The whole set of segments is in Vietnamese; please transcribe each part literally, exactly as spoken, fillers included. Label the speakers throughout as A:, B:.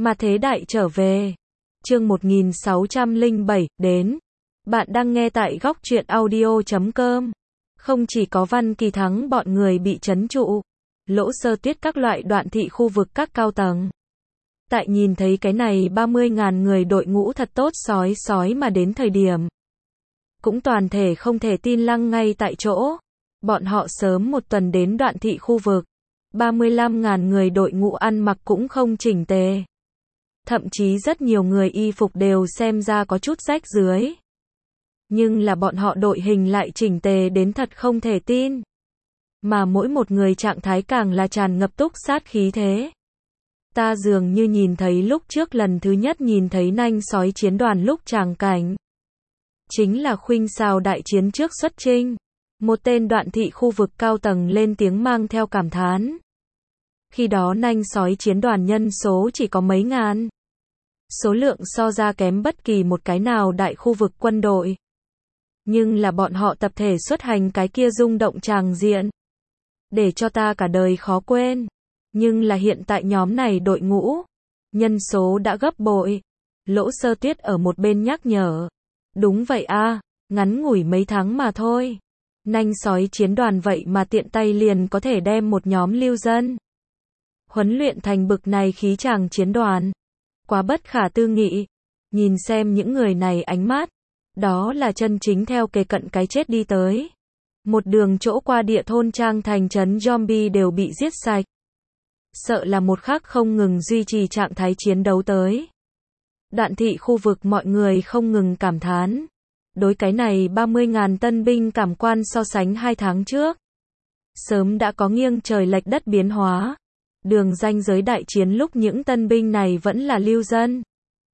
A: Mà thế đại trở về. Chương một nghìn sáu trăm lẻ bảy, đến. Bạn đang nghe tại góc truyện audio chấm com. Không chỉ có Văn Kỳ Thắng bọn người bị trấn trụ, Lỗ Sơ Tuyết các loại đoạn thị khu vực các cao tầng. Tại nhìn thấy cái này ba mươi ngàn người đội ngũ thật tốt sói sói mà đến thời điểm. Cũng toàn thể không thể tin lăng ngay tại chỗ. Bọn họ sớm một tuần đến đoạn thị khu vực. ba mươi lăm ngàn người đội ngũ ăn mặc cũng không chỉnh tề. Thậm chí rất nhiều người y phục đều xem ra có chút rách rưới. Nhưng là bọn họ đội hình lại chỉnh tề đến thật không thể tin. Mà mỗi một người trạng thái càng là tràn ngập túc sát khí thế. Ta dường như nhìn thấy lúc trước lần thứ nhất nhìn thấy nanh sói chiến đoàn lúc tràng cảnh. Chính là khuynh xào đại chiến trước xuất chinh. Một tên đoạn thị khu vực cao tầng lên tiếng mang theo cảm thán. Khi đó nanh sói chiến đoàn nhân số chỉ có mấy ngàn. Số lượng so ra kém bất kỳ một cái nào đại khu vực quân đội. Nhưng là bọn họ tập thể xuất hành cái kia rung động tràng diện. Để cho ta cả đời khó quên. Nhưng là hiện tại nhóm này đội ngũ. Nhân số đã gấp bội. Lỗ Sơ Tuyết ở một bên nhắc nhở. Đúng vậy a, ngắn ngủi mấy tháng mà thôi. Nanh sói chiến đoàn vậy mà tiện tay liền có thể đem một nhóm lưu dân huấn luyện thành bực này khí tràng chiến đoàn. Quá bất khả tư nghị. Nhìn xem những người này ánh mắt. Đó là chân chính theo kề cận cái chết đi tới. Một đường chỗ qua địa thôn trang thành trấn zombie đều bị giết sạch. Sợ là một khắc không ngừng duy trì trạng thái chiến đấu tới. Đoạn thị khu vực mọi người không ngừng cảm thán. Đối cái này ba mươi ngàn tân binh cảm quan so sánh hai tháng trước. Sớm đã có nghiêng trời lệch đất biến hóa. Đường ranh giới đại chiến lúc những tân binh này vẫn là lưu dân.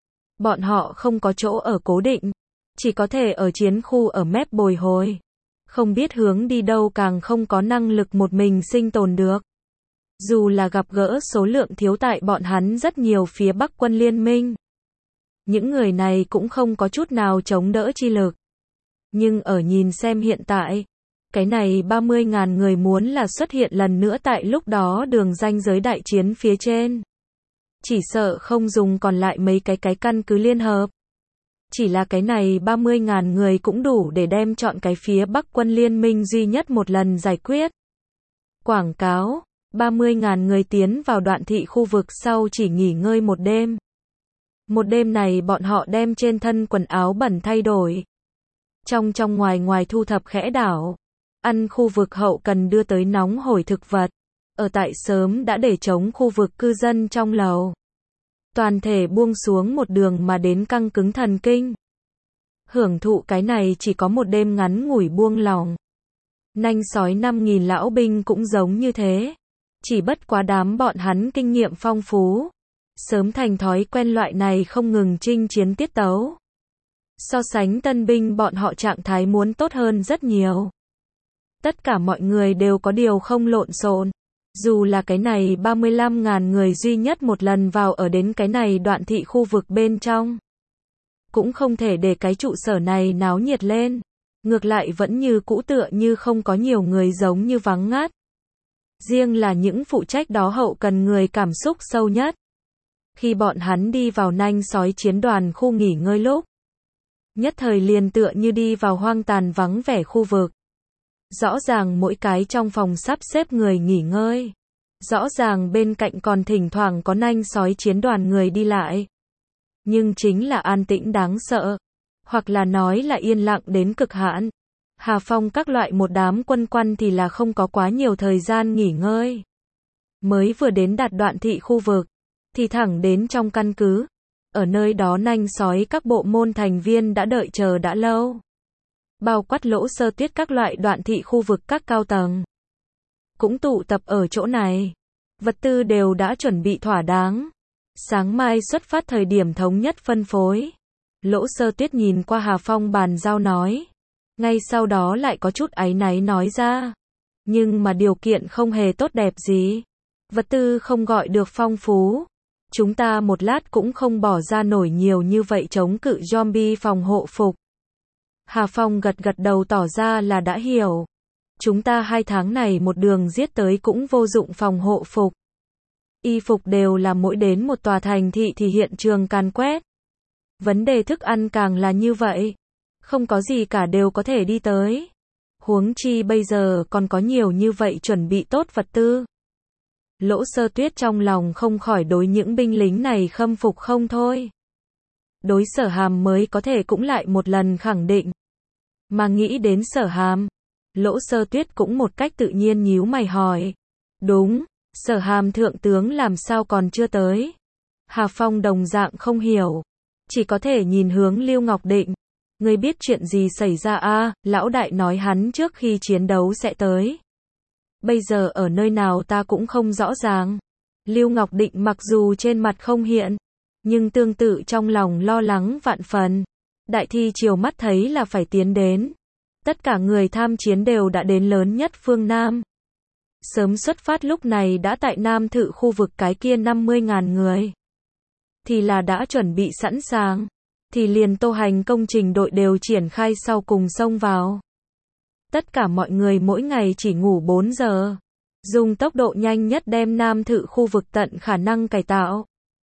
A: Bọn họ không có chỗ ở cố định. Chỉ có thể ở chiến khu ở mép bồi hồi. Không biết hướng đi đâu càng không có năng lực một mình sinh tồn được. Dù là gặp gỡ số lượng thiếu tại bọn hắn rất nhiều phía Bắc quân liên minh. Những người này cũng không có chút nào chống đỡ chi lực. Nhưng ở nhìn xem hiện tại, cái này ba mươi ngàn người muốn là xuất hiện lần nữa tại lúc đó đường ranh giới đại chiến phía trên. Chỉ sợ không dùng còn lại mấy cái cái căn cứ liên hợp. Chỉ là cái này ba mươi ngàn người cũng đủ để đem chọn cái phía Bắc quân liên minh duy nhất một lần giải quyết. Quảng cáo, ba mươi ngàn người tiến vào đoạn thị khu vực sau chỉ nghỉ ngơi một đêm. Một đêm này bọn họ đem trên thân quần áo bẩn thay đổi. Trong trong ngoài ngoài thu thập khẽ đảo. Ăn khu vực hậu cần đưa tới nóng hổi thực vật. Ở tại sớm đã để chống khu vực cư dân trong lầu. Toàn thể buông xuống một đường mà đến căng cứng thần kinh. Hưởng thụ cái này chỉ có một đêm ngắn ngủi buông lòng. Nanh sói năm nghìn lão binh cũng giống như thế. Chỉ bất quá đám bọn hắn kinh nghiệm phong phú. Sớm thành thói quen loại này không ngừng chinh chiến tiết tấu. So sánh tân binh bọn họ trạng thái muốn tốt hơn rất nhiều. Tất cả mọi người đều có điều không lộn xộn. Dù là cái này ba mươi lăm ngàn người duy nhất một lần vào ở đến cái này đoạn thị khu vực bên trong. Cũng không thể để cái trụ sở này náo nhiệt lên. Ngược lại vẫn như cũ tựa như không có nhiều người giống như vắng ngắt. Riêng là những phụ trách đó hậu cần người cảm xúc sâu nhất. Khi bọn hắn đi vào nanh sói chiến đoàn khu nghỉ ngơi lúc. Nhất thời liền tựa như đi vào hoang tàn vắng vẻ khu vực. Rõ ràng mỗi cái trong phòng sắp xếp người nghỉ ngơi. Rõ ràng bên cạnh còn thỉnh thoảng có nanh sói chiến đoàn người đi lại. Nhưng chính là an tĩnh đáng sợ. Hoặc là nói là yên lặng đến cực hạn. Hà Phong các loại một đám quân quan thì là không có quá nhiều thời gian nghỉ ngơi. Mới vừa đến đạt đoạn thị khu vực. Thì thẳng đến trong căn cứ. Ở nơi đó nanh sói các bộ môn thành viên đã đợi chờ đã lâu. Bao quát Lỗ Sơ Tuyết các loại đoạn thị khu vực các cao tầng. Cũng tụ tập ở chỗ này. Vật tư đều đã chuẩn bị thỏa đáng. Sáng mai xuất phát thời điểm thống nhất phân phối. Lỗ Sơ Tuyết nhìn qua Hà Phong bàn giao nói. Ngay sau đó lại có chút áy náy nói ra. Nhưng mà điều kiện không hề tốt đẹp gì. Vật tư không gọi được phong phú. Chúng ta một lát cũng không bỏ ra nổi nhiều như vậy chống cự zombie phòng hộ phục. Hà Phong gật gật đầu tỏ ra là đã hiểu. Chúng ta hai tháng này một đường giết tới cũng vô dụng phòng hộ phục. y phục đều là mỗi đến một tòa thành thị thì hiện trường càn quét. Vấn đề thức ăn càng là như vậy. Không có gì cả đều có thể đi tới. Huống chi bây giờ còn có nhiều như vậy chuẩn bị tốt vật tư. Lỗ Sơ Tuyết trong lòng không khỏi đối những binh lính này khâm phục không thôi. Đối Sở Hàm mới có thể cũng lại một lần khẳng định. Mà nghĩ đến Sở Hàm, Lỗ Sơ Tuyết cũng một cách tự nhiên nhíu mày hỏi. Đúng, Sở Hàm thượng tướng làm sao còn chưa tới? Hà Phong đồng dạng không hiểu. Chỉ có thể nhìn hướng Lưu Ngọc Định. Ngươi biết chuyện gì xảy ra a? À, lão đại nói hắn trước khi chiến đấu sẽ tới. Bây giờ ở nơi nào ta cũng không rõ ràng. Lưu Ngọc Định mặc dù trên mặt không hiện, nhưng tương tự trong lòng lo lắng vạn phần. Đại thi triều mắt thấy là phải tiến đến. Tất cả người tham chiến đều đã đến lớn nhất phương Nam. Sớm xuất phát lúc này đã tại Nam Thự khu vực cái kia năm mươi ngàn người. Thì là đã chuẩn bị sẵn sàng. Thì liền Tô Hành công trình đội đều triển khai sau cùng xông vào. Tất cả mọi người mỗi ngày chỉ ngủ bốn giờ. Dùng tốc độ nhanh nhất đem Nam Thự khu vực tận khả năng cải tạo.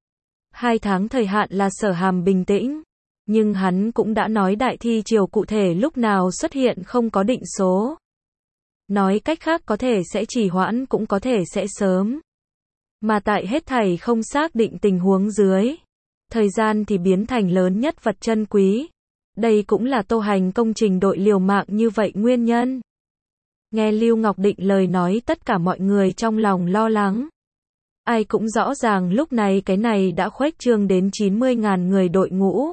A: Hai tháng thời hạn là Sở Hàm bình tĩnh. Nhưng hắn cũng đã nói đại thi triều cụ thể lúc nào xuất hiện không có định số. Nói cách khác có thể sẽ trì hoãn cũng có thể sẽ sớm. Mà tại hết thảy không xác định tình huống dưới. Thời gian thì biến thành lớn nhất vật chân quý. Đây cũng là Tô Hành công trình đội liều mạng như vậy nguyên nhân. Nghe Lưu Ngọc Định lời nói tất cả mọi người trong lòng lo lắng. Ai cũng rõ ràng lúc này cái này đã khuếch trương đến chín mươi ngàn người đội ngũ.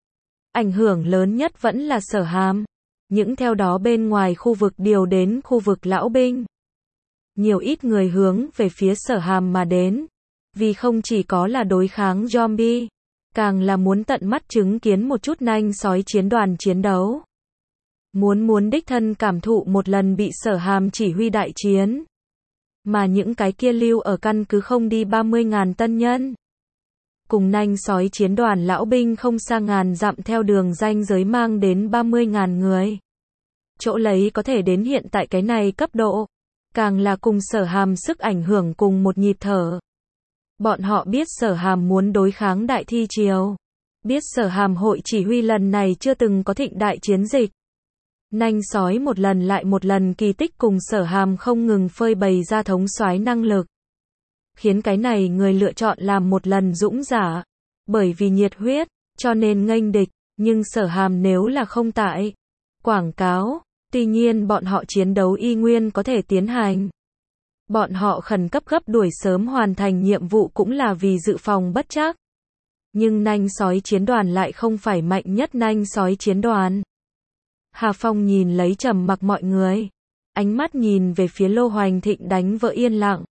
A: Ảnh hưởng lớn nhất vẫn là Sở Hàm. Những theo đó bên ngoài khu vực điều đến khu vực lão binh. Nhiều ít người hướng về phía Sở Hàm mà đến. Vì không chỉ có là đối kháng zombie. Càng là muốn tận mắt chứng kiến một chút nanh sói chiến đoàn chiến đấu. Muốn muốn đích thân cảm thụ một lần bị Sở Hàm chỉ huy đại chiến. Mà những cái kia lưu ở căn cứ không đi ba mươi ngàn tân nhân. Cùng nanh sói chiến đoàn lão binh không xa ngàn dặm theo đường ranh giới mang đến ba mươi ngàn người. Chỗ lấy có thể đến hiện tại cái này cấp độ. Càng là cùng Sở Hàm sức ảnh hưởng cùng một nhịp thở. Bọn họ biết Sở Hàm muốn đối kháng đại thi triều. Biết Sở Hàm hội chỉ huy lần này chưa từng có thịnh đại chiến dịch. Nanh sói một lần lại một lần kỳ tích cùng Sở Hàm không ngừng phơi bày ra thống soái năng lực. Khiến cái này người lựa chọn làm một lần dũng giả. Bởi vì nhiệt huyết, cho nên nghênh địch. Nhưng Sở Hàm nếu là không tại. Quảng cáo, tuy nhiên bọn họ chiến đấu y nguyên có thể tiến hành. Bọn họ khẩn cấp gấp đuổi sớm hoàn thành nhiệm vụ cũng là vì dự phòng bất trắc. Nhưng nanh sói chiến đoàn lại không phải mạnh nhất nanh sói chiến đoàn. Hà Phong nhìn lấy trầm mặc mọi người. Ánh mắt nhìn về phía Lô Hoành Thịnh đánh vỡ yên lặng.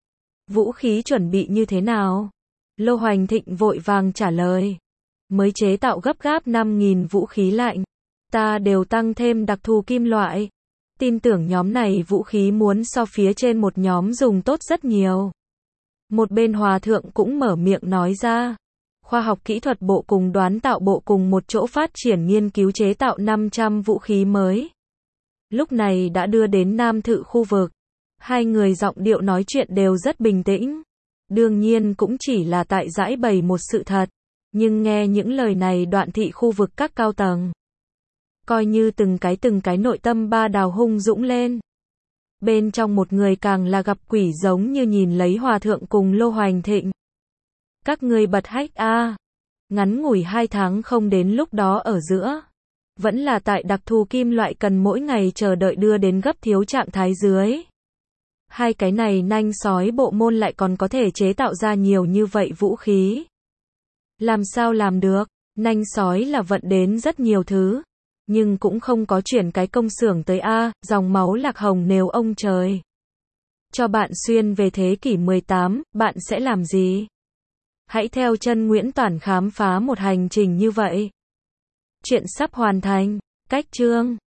A: Vũ khí chuẩn bị như thế nào? Lô Hoành Thịnh vội vàng trả lời. Mới chế tạo gấp gáp năm nghìn vũ khí lạnh. Ta đều tăng thêm đặc thù kim loại. Tin tưởng nhóm này vũ khí muốn so phía trên một nhóm dùng tốt rất nhiều. Một bên hòa thượng cũng mở miệng nói ra. Khoa học kỹ thuật bộ cùng đoán tạo bộ cùng một chỗ phát triển nghiên cứu chế tạo năm trăm vũ khí mới. Lúc này đã đưa đến Nam Thự khu vực. Hai người giọng điệu nói chuyện đều rất bình tĩnh. Đương nhiên cũng chỉ là tại giải bày một sự thật. Nhưng nghe những lời này đoạn thị khu vực các cao tầng. Coi như từng cái từng cái nội tâm ba đào hung dũng lên. Bên trong một người càng là gặp quỷ giống như nhìn lấy hòa thượng cùng Lô Hoành Thịnh. Các ngươi bật hách a à. Ngắn ngủi hai tháng không đến lúc đó ở giữa. Vẫn là tại đặc thù kim loại cần mỗi ngày chờ đợi đưa đến gấp thiếu trạng thái dưới. Hai cái này nanh sói bộ môn lại còn có thể chế tạo ra nhiều như vậy vũ khí. Làm sao làm được? Nanh sói là vận đến rất nhiều thứ. Nhưng cũng không có chuyển cái công xưởng tới A, dòng máu lạc hồng nếu ông trời. Cho bạn xuyên về thế kỷ mười tám, bạn sẽ làm gì? Hãy theo chân Nguyễn Toản khám phá một hành trình như vậy. Chuyện sắp hoàn thành. Cách chương